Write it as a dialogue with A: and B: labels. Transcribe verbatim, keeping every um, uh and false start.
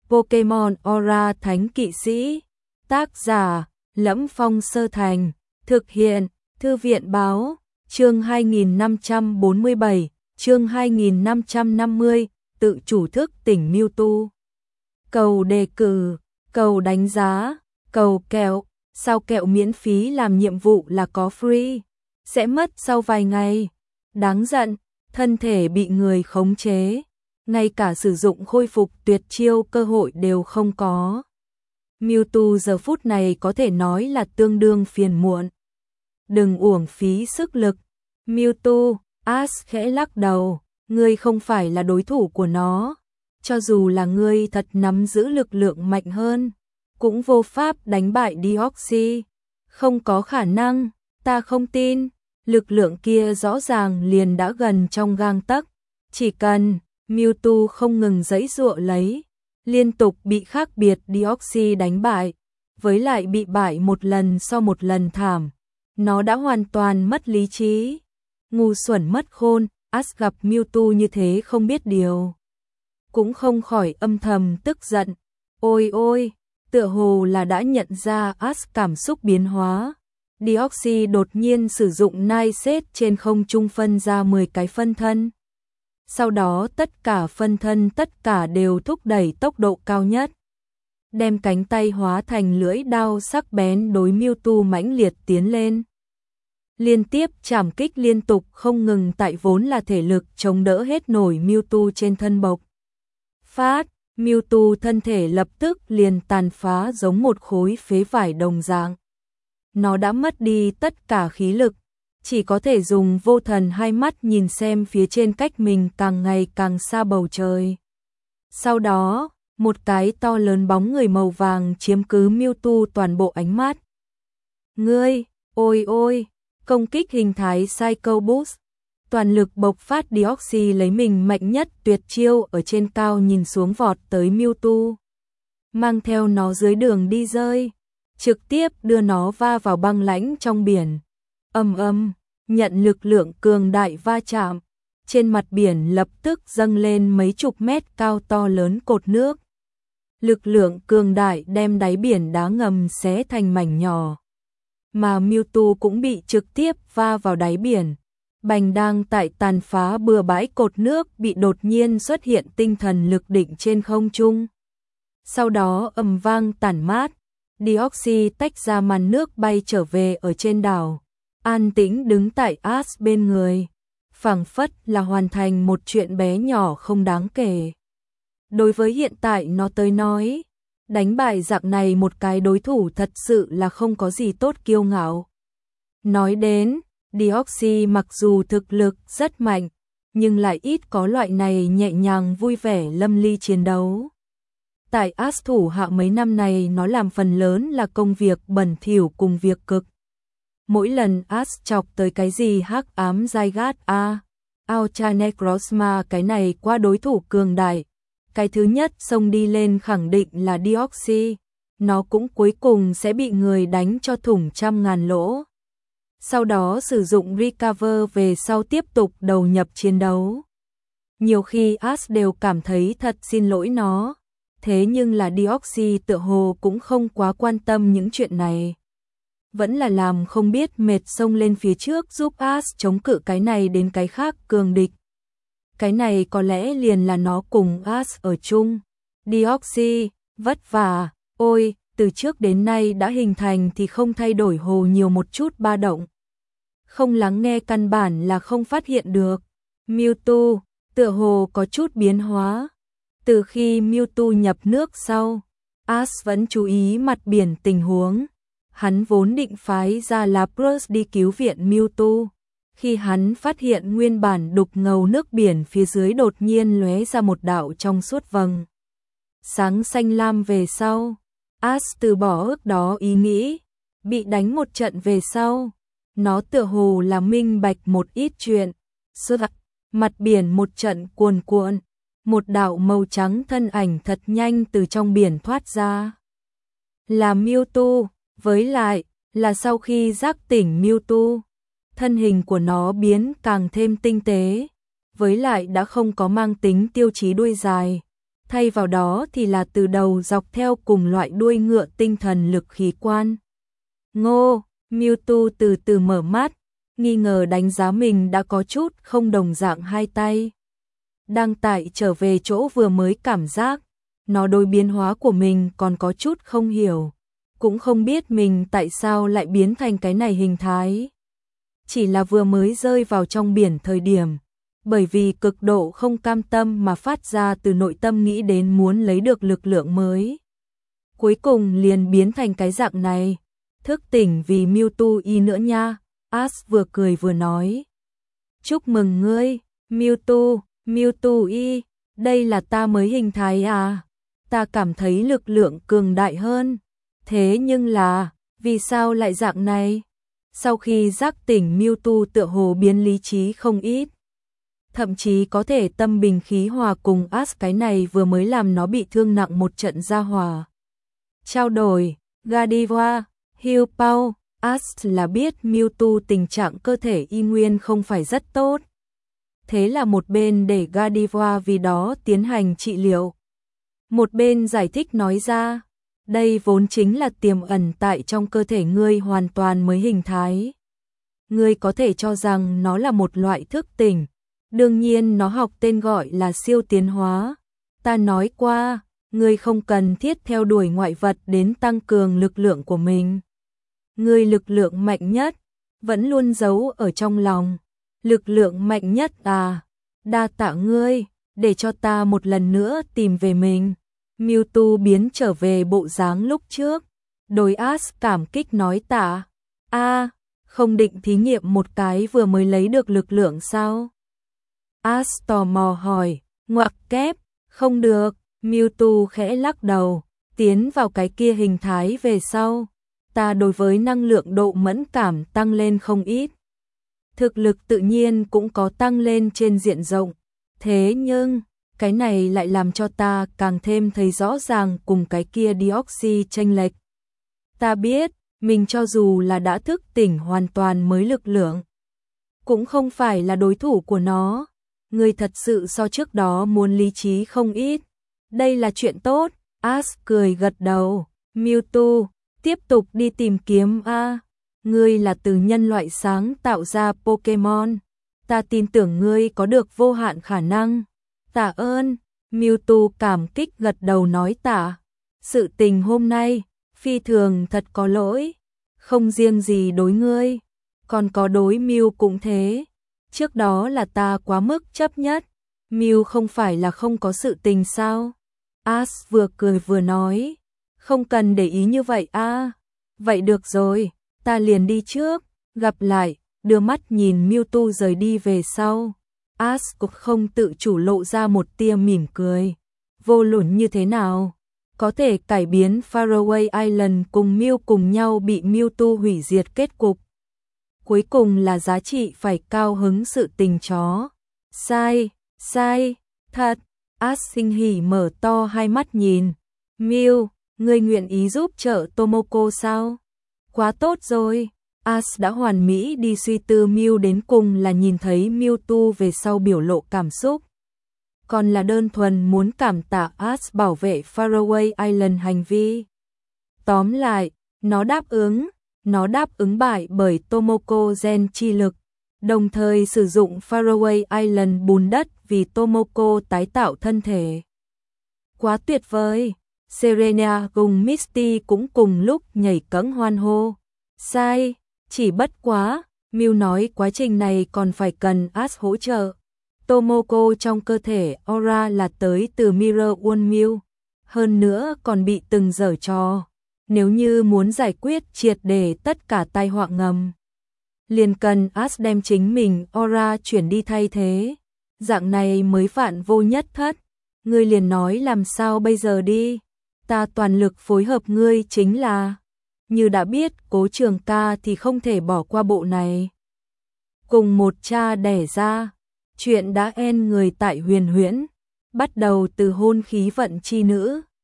A: Pokemon Aura Thánh Kỵ Sĩ. Tác giả: Lẫm Phong Sơ Thành. Thực hiện: Thư viện báo. Chương hai nghìn năm trăm bốn mươi bảy, chương hai nghìn năm trăm năm mươi, tự chủ thức tỉnh Mewtwo. Cầu đề cử, cầu đánh giá, cầu kẹo, sao kẹo miễn phí làm nhiệm vụ là có free, sẽ mất sau vài ngày. Đáng giận, thân thể bị người khống chế, ngay cả sử dụng khôi phục tuyệt chiêu cơ hội đều không có. Mewtwo giờ phút này có thể nói là tương đương phiền muộn. Đừng uổng phí sức lực. Mewtwo, Ash khẽ lắc đầu, ngươi không phải là đối thủ của nó. Cho dù là ngươi thật nắm giữ lực lượng mạnh hơn, cũng vô pháp đánh bại Deoxys. Không có khả năng, ta không tin. Lực lượng kia rõ ràng liền đã gần trong gang tấc. Chỉ cần Mewtwo không ngừng giãy giụa lấy, liên tục bị khác biệt Deoxys đánh bại, với lại bị bại một lần sau một lần thảm, nó đã hoàn toàn mất lý trí. Ngu xuẩn mất khôn, Ash gặp Mewtwo như thế không biết điều, cũng không khỏi âm thầm tức giận. Ôi ôi, tựa hồ là đã nhận ra Ash cảm xúc biến hóa. Deoxys đột nhiên sử dụng Night Shade trên không trung phân ra mười cái phân thân. Sau đó tất cả phân thân tất cả đều thúc đẩy tốc độ cao nhất, đem cánh tay hóa thành lưỡi đao sắc bén đối Mewtwo mãnh liệt tiến lên. Liên tiếp chảm kích liên tục không ngừng tại vốn là thể lực chống đỡ hết nổi Mewtwo trên thân bộc phát. Mewtwo thân thể lập tức liền tàn phá giống một khối phế vải đồng dạng. Nó đã mất đi tất cả khí lực, chỉ có thể dùng vô thần hai mắt nhìn xem phía trên cách mình càng ngày càng xa bầu trời. Sau đó, một cái to lớn bóng người màu vàng chiếm cứ Mewtwo toàn bộ ánh mắt. Ngươi, ôi ôi, công kích hình thái Psycho Boost. Toàn lực bộc phát Deoxys lấy mình mạnh nhất tuyệt chiêu ở trên cao nhìn xuống vọt tới Mewtwo, mang theo nó dưới đường đi rơi, trực tiếp đưa nó va vào băng lãnh trong biển. Ầm ầm, nhận lực lượng cường đại va chạm, trên mặt biển lập tức dâng lên mấy chục mét cao to lớn cột nước. Lực lượng cường đại đem đáy biển đá ngầm xé thành mảnh nhỏ, mà Mewtwo cũng bị trực tiếp va vào đáy biển. Bành đang tại tàn phá bừa bãi cột nước bị đột nhiên xuất hiện tinh thần lực định trên không trung. Sau đó ầm vang tản mát, Deoxys tách ra màn nước bay trở về ở trên đảo, an tĩnh đứng tại Ash bên người, phảng phất là hoàn thành một chuyện bé nhỏ không đáng kể. Đối với hiện tại nó tới nói, đánh bại dạng này một cái đối thủ thật sự là không có gì tốt kiêu ngạo. Nói đến, Deoxys mặc dù thực lực rất mạnh, nhưng lại ít có loại này nhẹ nhàng vui vẻ lâm ly chiến đấu. Tại Ash thủ hạ mấy năm này nó làm phần lớn là công việc bẩn thỉu cùng việc cực. Mỗi lần Ash chọc tới cái gì hắc ám Zygarde A, Ultra Necrozma cái này qua đối thủ cường đại, cái thứ nhất xông đi lên khẳng định là Deoxys, nó cũng cuối cùng sẽ bị người đánh cho thủng trăm ngàn lỗ. Sau đó sử dụng recover về sau tiếp tục đầu nhập chiến đấu. Nhiều khi Ash đều cảm thấy thật xin lỗi nó, thế nhưng là Deoxys tựa hồ cũng không quá quan tâm những chuyện này. Vẫn là làm không biết mệt xông lên phía trước giúp Ash chống cự cái này đến cái khác cường địch. Cái này có lẽ liền là nó cùng Ash ở chung. Deoxys, vất vả, ôi, từ trước đến nay đã hình thành thì không thay đổi hồ nhiều một chút ba động. Không lắng nghe căn bản là không phát hiện được. Mewtwo, tựa hồ có chút biến hóa. Từ khi Mewtwo nhập nước sau, Ash vẫn chú ý mặt biển tình huống. Hắn vốn định phái ra Lapras đi cứu viện Mewtwo. Khi hắn phát hiện nguyên bản đục ngầu nước biển phía dưới đột nhiên lóe ra một đạo trong suốt vầng sáng xanh lam về sau, Ash từ bỏ ước đó ý nghĩ. Bị đánh một trận về sau, nó tựa hồ là minh bạch một ít chuyện. Sơ mặt biển một trận cuồn cuộn, một đạo màu trắng thân ảnh thật nhanh từ trong biển thoát ra. Là Mewtwo, với lại là sau khi giác tỉnh Mewtwo, thân hình của nó biến càng thêm tinh tế, với lại đã không có mang tính tiêu chí đuôi dài. thay vào đó thì là từ đầu dọc theo cùng loại đuôi ngựa tinh thần lực khí quan. Ngô, Mewtwo từ từ mở mắt, nghi ngờ đánh giá mình đã có chút không đồng dạng hai tay. Đang tại trở về chỗ vừa mới cảm giác, nó đối biến hóa của mình còn có chút không hiểu, cũng không biết mình tại sao lại biến thành cái này hình thái. Chỉ là vừa mới rơi vào trong biển thời điểm, bởi vì cực độ không cam tâm mà phát ra từ nội tâm nghĩ đến muốn lấy được lực lượng mới. Cuối cùng liền biến thành cái dạng này, thức tỉnh vì Mewtwo y nữa nha, Ash vừa cười vừa nói. Chúc mừng ngươi, Mewtwo, Mewtwo y, đây là ta mới hình thái à, ta cảm thấy lực lượng cường đại hơn, thế nhưng là, vì sao lại dạng này? Sau khi giác tỉnh Mewtwo tựa hồ biến lý trí không ít. Thậm chí có thể tâm bình khí hòa cùng Ash, cái này vừa mới làm nó bị thương nặng một trận ra hòa. Trao đổi, Gardevoir, Heal Pau, Ash là biết Mewtwo tình trạng cơ thể y nguyên không phải rất tốt. Thế là một bên để Gardevoir vì đó tiến hành trị liệu. Một bên giải thích nói ra, đây vốn chính là tiềm ẩn tại trong cơ thể ngươi hoàn toàn mới hình thái. Ngươi có thể cho rằng nó là một loại thức tỉnh, đương nhiên nó học tên gọi là siêu tiến hóa. Ta nói qua, ngươi không cần thiết theo đuổi ngoại vật đến tăng cường lực lượng của mình. Ngươi lực lượng mạnh nhất, vẫn luôn giấu ở trong lòng. Lực lượng mạnh nhất à, đa tạ ngươi, để cho ta một lần nữa tìm về mình. Mewtwo biến trở về bộ dáng lúc trước, đối Ash cảm kích nói tạ. A, không định thí nghiệm một cái vừa mới lấy được lực lượng sao? Ash tò mò hỏi, ngoặc kép, không được, Mewtwo khẽ lắc đầu, tiến vào cái kia hình thái về sau. Ta đối với năng lượng độ mẫn cảm tăng lên không ít. Thực lực tự nhiên cũng có tăng lên trên diện rộng. Thế nhưng, cái này lại làm cho ta càng thêm thấy rõ ràng cùng cái kia Deoxy chênh lệch. Ta biết, mình cho dù là đã thức tỉnh hoàn toàn mới lực lượng, cũng không phải là đối thủ của nó. Người thật sự so trước đó muốn lý trí không ít. Đây là chuyện tốt, Ash cười gật đầu. Mewtwo, tiếp tục đi tìm kiếm a. Ngươi là từ nhân loại sáng tạo ra Pokémon. Ta tin tưởng ngươi có được vô hạn khả năng. Tạ ơn, Mewtwo cảm kích gật đầu nói tạ. Sự tình hôm nay, phi thường thật có lỗi. Không riêng gì đối ngươi, còn có đối Mew cũng thế. Trước đó là ta quá mức chấp nhất. Mew không phải là không có sự tình sao? Ash vừa cười vừa nói. Không cần để ý như vậy a. À. Vậy được rồi, ta liền đi trước, gặp lại, đưa mắt nhìn Mewtwo rời đi về sau. Ash cũng không tự chủ lộ ra một tia mỉm cười. Vô luận như thế nào, có thể cải biến Faraway Island cùng Mew cùng nhau bị Mewtwo hủy diệt kết cục. Cuối cùng là giá trị phải cao hứng sự tình chó. Sai, sai, thật. Ash sinh hỉ mở to hai mắt nhìn. Mew, ngươi nguyện ý giúp trợ Tomoko sao? Quá tốt rồi. Ash đã hoàn mỹ đi suy tư Mew đến cùng là nhìn thấy Mewtwo về sau biểu lộ cảm xúc, còn là đơn thuần muốn cảm tạ Ash bảo vệ Faraway Island hành vi. Tóm lại, nó đáp ứng, nó đáp ứng bại bởi Tomoko gen chi lực, đồng thời sử dụng Faraway Island bùn đất vì Tomoko tái tạo thân thể. Quá tuyệt vời. Serena cùng Misty cũng cùng lúc nhảy cẫng hoan hô. Sai, chỉ bất quá, Mew nói quá trình này còn phải cần Ash hỗ trợ. Tomoko trong cơ thể Aura là tới từ Mirror World Mew, hơn nữa còn bị từng giở trò. Nếu như muốn giải quyết triệt để tất cả tai họa ngầm, liền cần Ash đem chính mình Aura chuyển đi thay thế. Dạng này mới vạn vô nhất thất. Ngươi liền nói làm sao bây giờ đi. Ta toàn lực phối hợp ngươi chính là. Như đã biết Cố Trường Ca thì không thể bỏ qua bộ này. Cùng một cha đẻ ra, chuyện đã en người tại Huyền Huyễn, bắt đầu từ hôn khí vận chi nữ.